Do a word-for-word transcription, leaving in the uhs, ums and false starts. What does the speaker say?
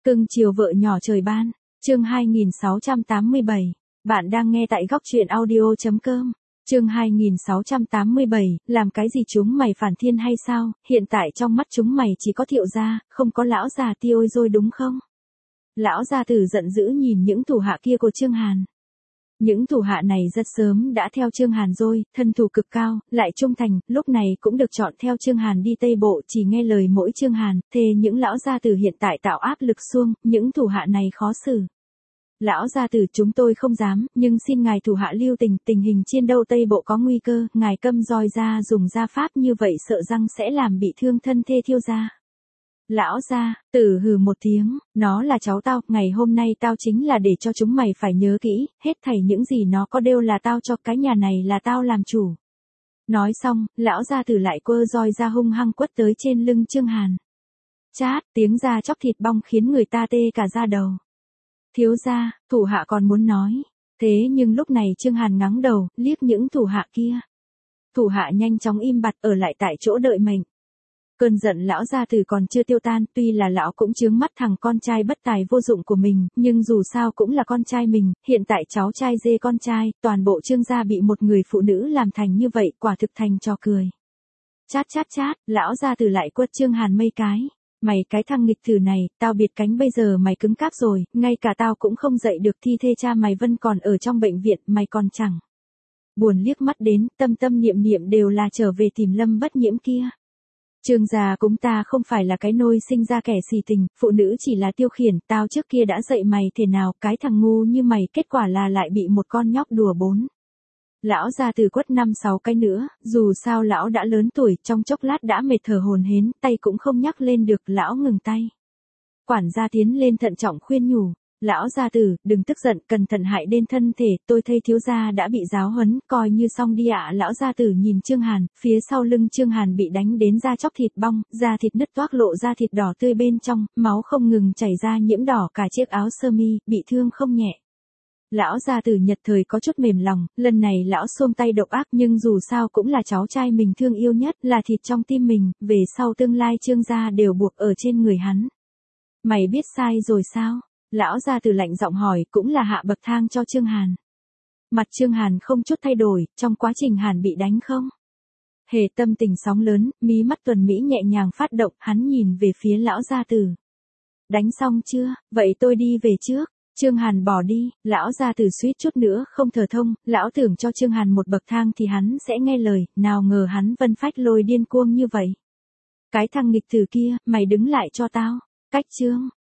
Cưng chiều vợ nhỏ trời ban, chương hai nghìn sáu trăm tám mươi bảy. Bạn đang nghe tại góc truyện audio chấm com. Chương hai nghìn sáu trăm tám mươi bảy, làm cái gì chúng mày phản thiên hay sao? Hiện tại trong mắt chúng mày chỉ có Thiệu gia, không có lão già Tiêu rồi đúng không? Lão gia tử giận dữ nhìn những thủ hạ kia của Trương Hàn. Những thủ hạ này rất sớm đã theo Trương Hàn rồi, thân thủ cực cao, lại trung thành, lúc này cũng được chọn theo Trương Hàn đi Tây Bộ, chỉ nghe lời mỗi Trương Hàn, thề những lão gia tử hiện tại tạo áp lực xuông, những thủ hạ này khó xử. Lão gia tử chúng tôi không dám, nhưng xin ngài thủ hạ lưu tình, tình hình chiến đấu Tây Bộ có nguy cơ, ngài câm roi ra dùng gia pháp như vậy sợ rằng sẽ làm bị thương thân thê Thiêu gia. Lão gia tử hừ một tiếng, nó là cháu tao, ngày hôm nay tao chính là để cho chúng mày phải nhớ kỹ, hết thảy những gì nó có đều là tao cho, cái nhà này là tao làm chủ. Nói xong, lão gia tử lại quơ roi ra hung hăng quất tới trên lưng Trương Hàn. Chát, tiếng da chóc thịt bong khiến người ta tê cả da đầu. Thiếu gia, thủ hạ còn muốn nói. Thế nhưng lúc này Trương Hàn ngắng đầu, liếc những thủ hạ kia. Thủ hạ nhanh chóng im bặt ở lại tại chỗ đợi mệnh. Cơn giận lão gia tử còn chưa tiêu tan, tuy là lão cũng chướng mắt thằng con trai bất tài vô dụng của mình, nhưng dù sao cũng là con trai mình, hiện tại cháu trai dê con trai, toàn bộ Trương gia bị một người phụ nữ làm thành như vậy, quả thực thành trò cười. Chát chát chát, lão gia tử lại quất Trương Hàn mấy cái. Mày cái thằng nghịch thử này, tao biệt cánh bây giờ mày cứng cáp rồi, ngay cả tao cũng không dậy được, thi thê cha mày vẫn còn ở trong bệnh viện, mày còn chẳng buồn liếc mắt đến, tâm tâm niệm niệm đều là trở về tìm Lâm Bất Nhiễm kia. Trương gia cũng ta không phải là cái nôi sinh ra kẻ xì tình, phụ nữ chỉ là tiêu khiển, tao trước kia đã dạy mày thế nào, cái thằng ngu như mày kết quả là lại bị một con nhóc đùa bốn. Lão gia tử quất năm sáu cái nữa, dù sao lão đã lớn tuổi, trong chốc lát đã mệt thở hổn hển, tay cũng không nhắc lên được, lão ngừng tay. Quản gia tiến lên thận trọng khuyên nhủ, lão gia tử, đừng tức giận, cẩn thận hại đến thân thể, tôi thấy thiếu gia đã bị giáo huấn, coi như xong đi ạ. Lão gia tử nhìn Trương Hàn, phía sau lưng Trương Hàn bị đánh đến da chóc thịt bong, da thịt nứt toác lộ ra thịt đỏ tươi bên trong, máu không ngừng chảy ra nhiễm đỏ cả chiếc áo sơ mi, bị thương không nhẹ. Lão gia tử nhật thời có chút mềm lòng, lần này lão xôm tay độc ác nhưng dù sao cũng là cháu trai mình thương yêu nhất, là thịt trong tim mình, về sau tương lai Trương gia đều buộc ở trên người hắn. Mày biết sai rồi sao? Lão gia tử lạnh giọng hỏi, cũng là hạ bậc thang cho Trương Hàn. Mặt Trương Hàn không chút thay đổi, trong quá trình Hàn bị đánh không? Hề tâm tình sóng lớn, mí mắt tuần Mỹ nhẹ nhàng phát động, hắn nhìn về phía lão gia tử. Đánh xong chưa, vậy tôi đi về trước. Trương Hàn bỏ đi, lão gia tử suýt chút nữa không thở thông, lão tưởng cho Trương Hàn một bậc thang thì hắn sẽ nghe lời, nào ngờ hắn vân phách lôi điên cuồng như vậy. Cái thằng nghịch tử kia, mày đứng lại cho tao. Cách Trương